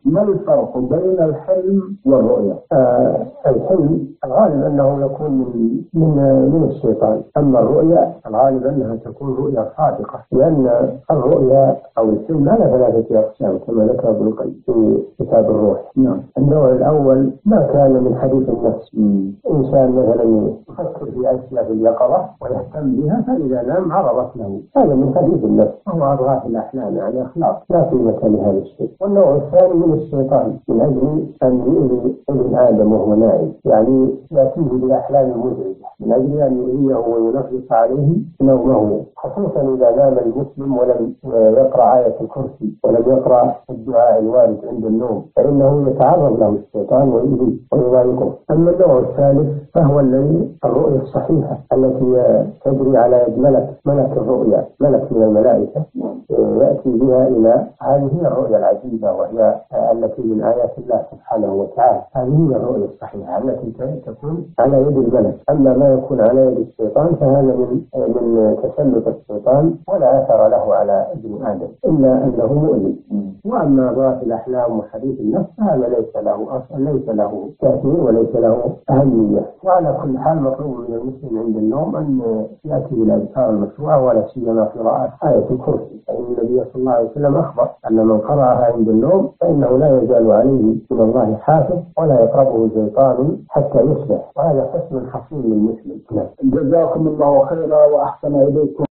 ما الفرق بين الحلم والرؤيا؟ الحلم الغالب أنه يكون من الشيطان، أما الرؤيا الغالب أنها تكون رؤيا صادقة، لأن الرؤيا أو الحلم على ثلاثة أقسام كما ذكر ابن القيم في كتاب الروح. النوع الأول ما كان من حديث النفس، إنسان مثلا يفكر في أشياء في اليقظة ويهتم بها فإذا نام عرضت له، هذا من حديث النفس وهو أضغاث الأحلام يعني أخلاق لا قيمة لهذا الشيء. والنوع الثاني من الشيطان من أجل أن يؤذي ابن آدم وهو نائم، يعني يأتيه بأحلام مزعجة من أجل أن يؤذيه وينغص عليه نومه، خصوصا إذا نام المسلم ولم يقرأ آية الكرسي ولم يقرأ الدعاء الوارد عند النوم فإنه يتعرض له الشيطان ويؤذيه ويضايقه. أما النوع الثالث فهو الذي الرؤيا الصحيحة التي تجري على يد ملك الرؤيا، ملك من الملائكة يأتي بها إلى هذه الرؤيا العجيبة وهي التي من آيات الله سبحانه وتعالى. هذه هي الرؤيا الصحيحة التي تكون على يد الملك. أما ما يكون على يد الشيطان فهذا من تسلط الشيطان ولا أثر له على ابن آدم إلا أنه مؤذي. وأما ضغط الأحلام وحديث النفس هذا ليس له أصل، ليس له تأثير وليس له أهمية. وعلى كل حال مطلوب من المسلم عند النوم أن يأتي بالأذكار المشروعة ولا سيما قراءة آية الكرسي، فإن النبي صلى الله عليه وسلم أخبر أن من قرأها عند النوم فإنه لا يزال عليه من الله حافظ ولا يقربه شيطان حتى يصبح، وهذا حسن حصين للمسلم. جزاكم الله خيرا وأحسن إليكم.